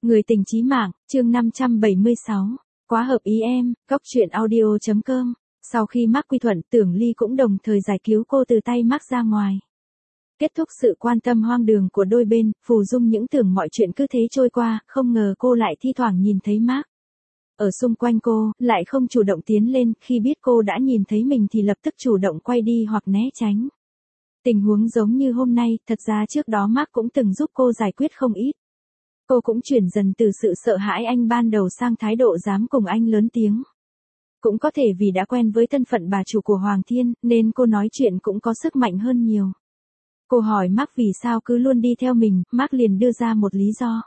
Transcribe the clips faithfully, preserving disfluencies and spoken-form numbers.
Người tình chí mạng, chương năm trăm bảy mươi sáu. Quá hợp ý em, góc truyện audio.com. Sau khi Mark quy thuận, Tưởng Ly cũng đồng thời giải cứu cô từ tay Mark ra ngoài. Kết thúc sự quan tâm hoang đường của đôi bên, Phù Dung những tưởng mọi chuyện cứ thế trôi qua, không ngờ cô lại thi thoảng nhìn thấy Mark. Ở xung quanh cô, lại không chủ động tiến lên, khi biết cô đã nhìn thấy mình thì lập tức chủ động quay đi hoặc né tránh. Tình huống giống như hôm nay, thật ra trước đó Mark cũng từng giúp cô giải quyết không ít. Cô cũng chuyển dần từ sự sợ hãi anh ban đầu sang thái độ dám cùng anh lớn tiếng. Cũng có thể vì đã quen với thân phận bà chủ của Hoàng Thiên, nên cô nói chuyện cũng có sức mạnh hơn nhiều. Cô hỏi Mark vì sao cứ luôn đi theo mình, Mark liền đưa ra một lý do.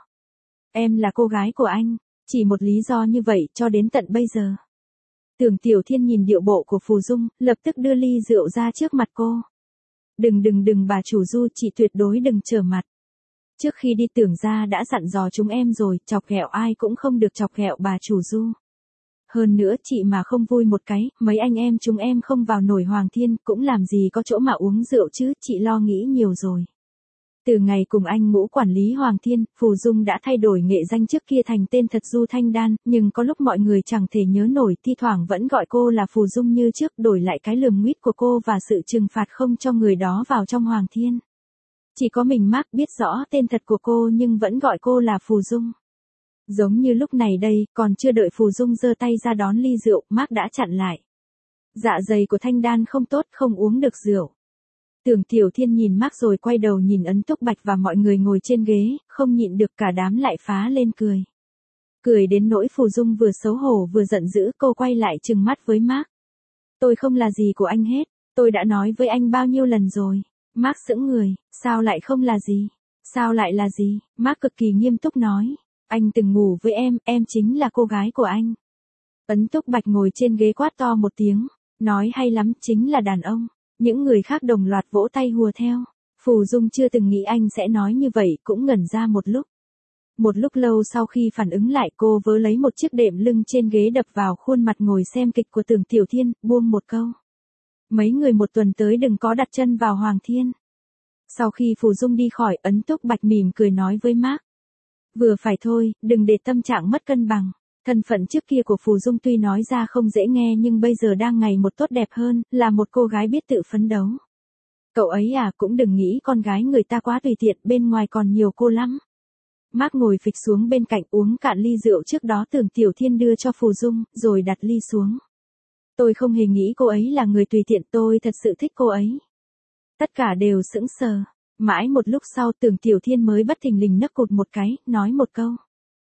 Em là cô gái của anh, chỉ một lý do như vậy cho đến tận bây giờ. Tưởng Tiểu Thiên nhìn điệu bộ của Phù Dung, lập tức đưa ly rượu ra trước mặt cô. Đừng đừng đừng bà chủ Du, chị tuyệt đối đừng trở mặt. Trước khi đi Tưởng gia đã dặn dò chúng em rồi, chọc ghẹo ai cũng không được chọc ghẹo bà chủ Du. Hơn nữa chị mà không vui một cái, mấy anh em chúng em không vào nổi Hoàng Thiên, cũng làm gì có chỗ mà uống rượu chứ, chị lo nghĩ nhiều rồi. Từ ngày cùng anh Ngũ quản lý Hoàng Thiên, Phù Dung đã thay đổi nghệ danh trước kia thành tên thật Du Thanh Đan, nhưng có lúc mọi người chẳng thể nhớ nổi, thi thoảng vẫn gọi cô là Phù Dung như trước, đổi lại cái lườm nguýt của cô và sự trừng phạt không cho người đó vào trong Hoàng Thiên. Chỉ có mình Mark biết rõ tên thật của cô nhưng vẫn gọi cô là Phù Dung. Giống như lúc này đây, còn chưa đợi Phù Dung giơ tay ra đón ly rượu, Mark đã chặn lại. Dạ dày của Thanh Đan không tốt, không uống được rượu. Tưởng Tiểu Thiên nhìn Mark rồi quay đầu nhìn Ấn Túc Bạch và mọi người ngồi trên ghế, không nhịn được cả đám lại phá lên cười. Cười đến nỗi Phù Dung vừa xấu hổ vừa giận dữ, cô quay lại trừng mắt với Mark. Tôi không là gì của anh hết, tôi đã nói với anh bao nhiêu lần rồi. Mark sững người, sao lại không là gì? Sao lại là gì? Mark cực kỳ nghiêm túc nói. Anh từng ngủ với em, em chính là cô gái của anh. Ấn Túc Bạch ngồi trên ghế quát to một tiếng, nói hay lắm, chính là đàn ông. Những người khác đồng loạt vỗ tay hùa theo. Phù Dung chưa từng nghĩ anh sẽ nói như vậy, cũng ngẩn ra một lúc. Một lúc lâu sau khi phản ứng lại, cô vớ lấy một chiếc đệm lưng trên ghế đập vào khuôn mặt ngồi xem kịch của Tưởng Tiểu Thiên, buông một câu. Mấy người một tuần tới đừng có đặt chân vào Hoàng Thiên. Sau khi Phù Dung đi khỏi, Ấn Túc Bạch mỉm cười nói với Mark. Vừa phải thôi, đừng để tâm trạng mất cân bằng. Thân phận trước kia của Phù Dung tuy nói ra không dễ nghe nhưng bây giờ đang ngày một tốt đẹp hơn, là một cô gái biết tự phấn đấu. Cậu ấy à, cũng đừng nghĩ con gái người ta quá tùy tiện, bên ngoài còn nhiều cô lắm. Mark ngồi phịch xuống bên cạnh uống cạn ly rượu trước đó Tưởng Tiểu Thiên đưa cho Phù Dung, rồi đặt ly xuống. Tôi không hề nghĩ cô ấy là người tùy tiện, tôi thật sự thích cô ấy. Tất cả đều sững sờ. Mãi một lúc sau Tưởng Tiểu Thiên mới bất thình lình nấc cụt một cái, nói một câu.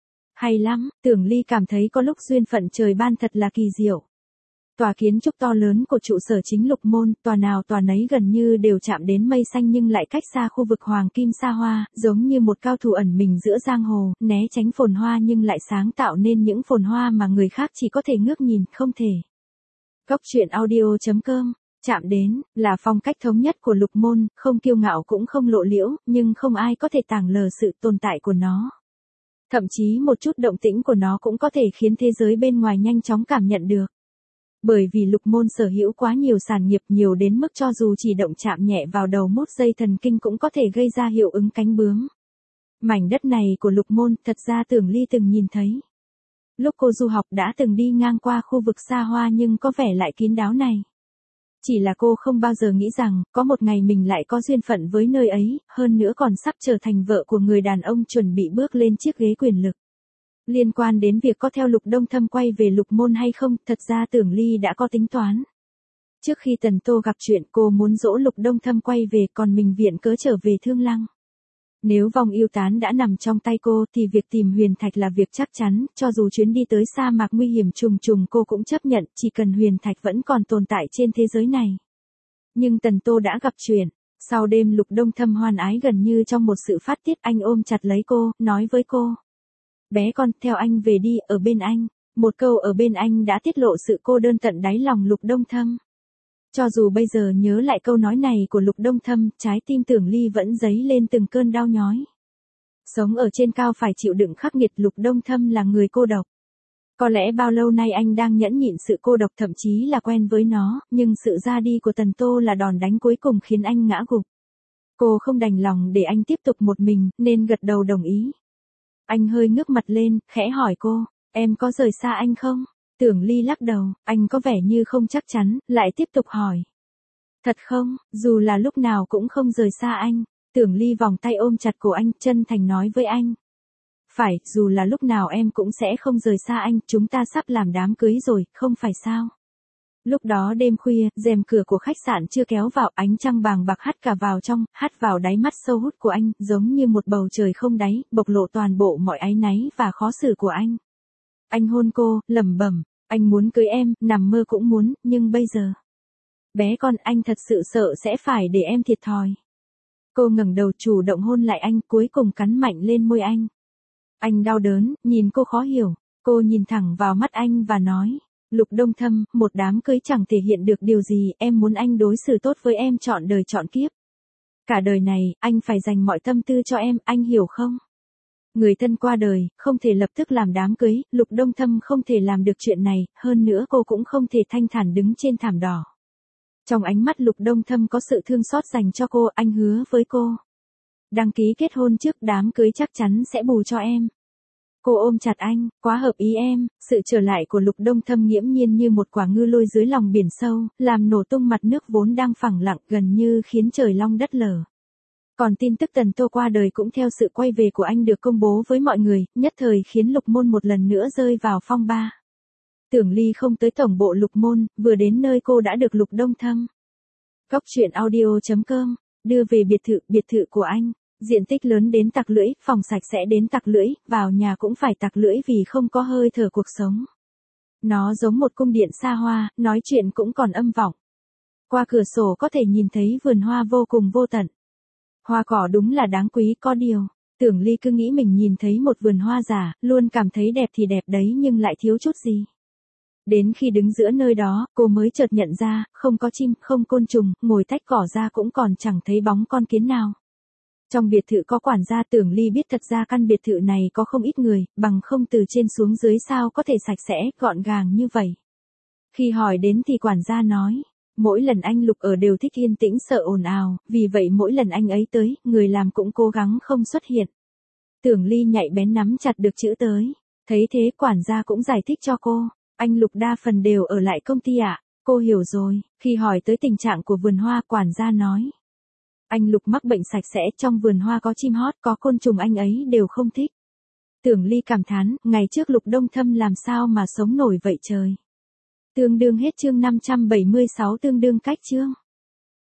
Hay lắm, Tưởng Ly cảm thấy có lúc duyên phận trời ban thật là kỳ diệu. Tòa kiến trúc to lớn của trụ sở chính Lục Môn, tòa nào tòa nấy gần như đều chạm đến mây xanh nhưng lại cách xa khu vực hoàng kim xa hoa, giống như một cao thủ ẩn mình giữa giang hồ, né tránh phồn hoa nhưng lại sáng tạo nên những phồn hoa mà người khác chỉ có thể ngước nhìn, không thể. Góc truyện audio.com. Chạm đến, là phong cách thống nhất của Lục Môn, không kiêu ngạo cũng không lộ liễu, nhưng không ai có thể tàng lờ sự tồn tại của nó. Thậm chí một chút động tĩnh của nó cũng có thể khiến thế giới bên ngoài nhanh chóng cảm nhận được. Bởi vì Lục Môn sở hữu quá nhiều sản nghiệp, nhiều đến mức cho dù chỉ động chạm nhẹ vào đầu mốt dây thần kinh cũng có thể gây ra hiệu ứng cánh bướm. Mảnh đất này của Lục Môn thật ra Tưởng Ly từng nhìn thấy. Lúc cô du học đã từng đi ngang qua khu vực xa hoa nhưng có vẻ lại kín đáo này. Chỉ là cô không bao giờ nghĩ rằng, có một ngày mình lại có duyên phận với nơi ấy, hơn nữa còn sắp trở thành vợ của người đàn ông chuẩn bị bước lên chiếc ghế quyền lực. Liên quan đến việc có theo Lục Đông Thâm quay về Lục Môn hay không, thật ra Tưởng Ly đã có tính toán. Trước khi Tần Tô gặp chuyện cô muốn dỗ Lục Đông Thâm quay về, còn mình viện cớ trở về Thương Lăng. Nếu vòng yêu tán đã nằm trong tay cô thì việc tìm Huyền Thạch là việc chắc chắn, cho dù chuyến đi tới sa mạc nguy hiểm trùng trùng cô cũng chấp nhận, chỉ cần Huyền Thạch vẫn còn tồn tại trên thế giới này. Nhưng Tần Tô đã gặp chuyện, sau đêm Lục Đông Thâm hoan ái gần như trong một sự phát tiết, anh ôm chặt lấy cô, nói với cô. Bé con, theo anh về đi, ở bên anh. Một câu ở bên anh đã tiết lộ sự cô đơn tận đáy lòng Lục Đông Thâm. Cho dù bây giờ nhớ lại câu nói này của Lục Đông Thâm, trái tim Tưởng Ly vẫn dấy lên từng cơn đau nhói. Sống ở trên cao phải chịu đựng khắc nghiệt, Lục Đông Thâm là người cô độc. Có lẽ bao lâu nay anh đang nhẫn nhịn sự cô độc, thậm chí là quen với nó, nhưng sự ra đi của Tần Tô là đòn đánh cuối cùng khiến anh ngã gục. Cô không đành lòng để anh tiếp tục một mình, nên gật đầu đồng ý. Anh hơi ngước mặt lên, khẽ hỏi cô, em có rời xa anh không? Tưởng Ly lắc đầu, anh có vẻ như không chắc chắn, lại tiếp tục hỏi. Thật không, dù là lúc nào cũng không rời xa anh. Tưởng Ly vòng tay ôm chặt cổ anh, chân thành nói với anh. Phải, dù là lúc nào em cũng sẽ không rời xa anh, chúng ta sắp làm đám cưới rồi, không phải sao? Lúc đó đêm khuya, rèm cửa của khách sạn chưa kéo vào, ánh trăng vàng bạc hắt cả vào trong, hắt vào đáy mắt sâu hút của anh, giống như một bầu trời không đáy, bộc lộ toàn bộ mọi áy náy và khó xử của anh. Anh hôn cô, lẩm bẩm, anh muốn cưới em, nằm mơ cũng muốn, nhưng bây giờ. Bé con, anh thật sự sợ sẽ phải để em thiệt thòi. Cô ngẩng đầu chủ động hôn lại anh, cuối cùng cắn mạnh lên môi anh. Anh đau đớn, nhìn cô khó hiểu, cô nhìn thẳng vào mắt anh và nói. Lục Đông Thâm, một đám cưới chẳng thể hiện được điều gì, em muốn anh đối xử tốt với em trọn đời trọn kiếp. Cả đời này, anh phải dành mọi tâm tư cho em, anh hiểu không? Người thân qua đời, không thể lập tức làm đám cưới, Lục Đông Thâm không thể làm được chuyện này, hơn nữa cô cũng không thể thanh thản đứng trên thảm đỏ. Trong ánh mắt Lục Đông Thâm có sự thương xót dành cho cô, anh hứa với cô. Đăng ký kết hôn trước, đám cưới chắc chắn sẽ bù cho em. Cô ôm chặt anh, quá hợp ý em, sự trở lại của Lục Đông Thâm nghiễm nhiên như một quả ngư lôi dưới lòng biển sâu, làm nổ tung mặt nước vốn đang phẳng lặng gần như khiến trời long đất lở. Còn tin tức Tần Tô qua đời cũng theo sự quay về của anh được công bố với mọi người, nhất thời khiến Lục Môn một lần nữa rơi vào phong ba. Tưởng Ly không tới tổng bộ Lục Môn, vừa đến nơi cô đã được Lục Đông Thâm. Góc truyện audio chấm com, đưa về biệt thự, biệt thự của anh. Diện tích lớn đến tặc lưỡi, phòng sạch sẽ đến tặc lưỡi, vào nhà cũng phải tặc lưỡi vì không có hơi thở cuộc sống. Nó giống một cung điện xa hoa, nói chuyện cũng còn âm vọng. Qua cửa sổ có thể nhìn thấy vườn hoa vô cùng vô tận. Hoa cỏ đúng là đáng quý, có điều. Tưởng Ly cứ nghĩ mình nhìn thấy một vườn hoa giả, luôn cảm thấy đẹp thì đẹp đấy nhưng lại thiếu chút gì. Đến khi đứng giữa nơi đó, cô mới chợt nhận ra, không có chim, không côn trùng, ngồi tách cỏ ra cũng còn chẳng thấy bóng con kiến nào. Trong biệt thự có quản gia. Tưởng Ly biết thật ra căn biệt thự này có không ít người, bằng không từ trên xuống dưới sao có thể sạch sẽ, gọn gàng như vậy. Khi hỏi đến thì quản gia nói, mỗi lần anh Lục ở đều thích yên tĩnh sợ ồn ào, vì vậy mỗi lần anh ấy tới, người làm cũng cố gắng không xuất hiện. Tưởng Ly nhạy bén nắm chặt được chữ tới, thấy thế quản gia cũng giải thích cho cô, anh Lục đa phần đều ở lại công ty ạ. Cô hiểu rồi. Khi hỏi tới tình trạng của vườn hoa, quản gia nói. Anh Lục mắc bệnh sạch sẽ, trong vườn hoa có chim hót, có côn trùng anh ấy đều không thích. Tưởng Ly cảm thán, ngày trước Lục Đông Thâm làm sao mà sống nổi vậy trời. Tương đương hết chương năm trăm bảy mươi sáu tương đương cách chương.